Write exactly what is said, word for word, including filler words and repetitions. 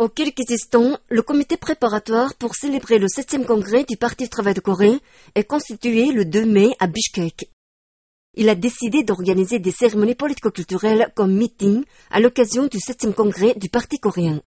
Au Kirghizistan, le comité préparatoire pour célébrer le septième congrès du Parti du travail de Corée est constitué le deux mai à Bishkek. Il a décidé d'organiser des cérémonies politico-culturelles comme meeting à l'occasion du septième congrès du Parti coréen.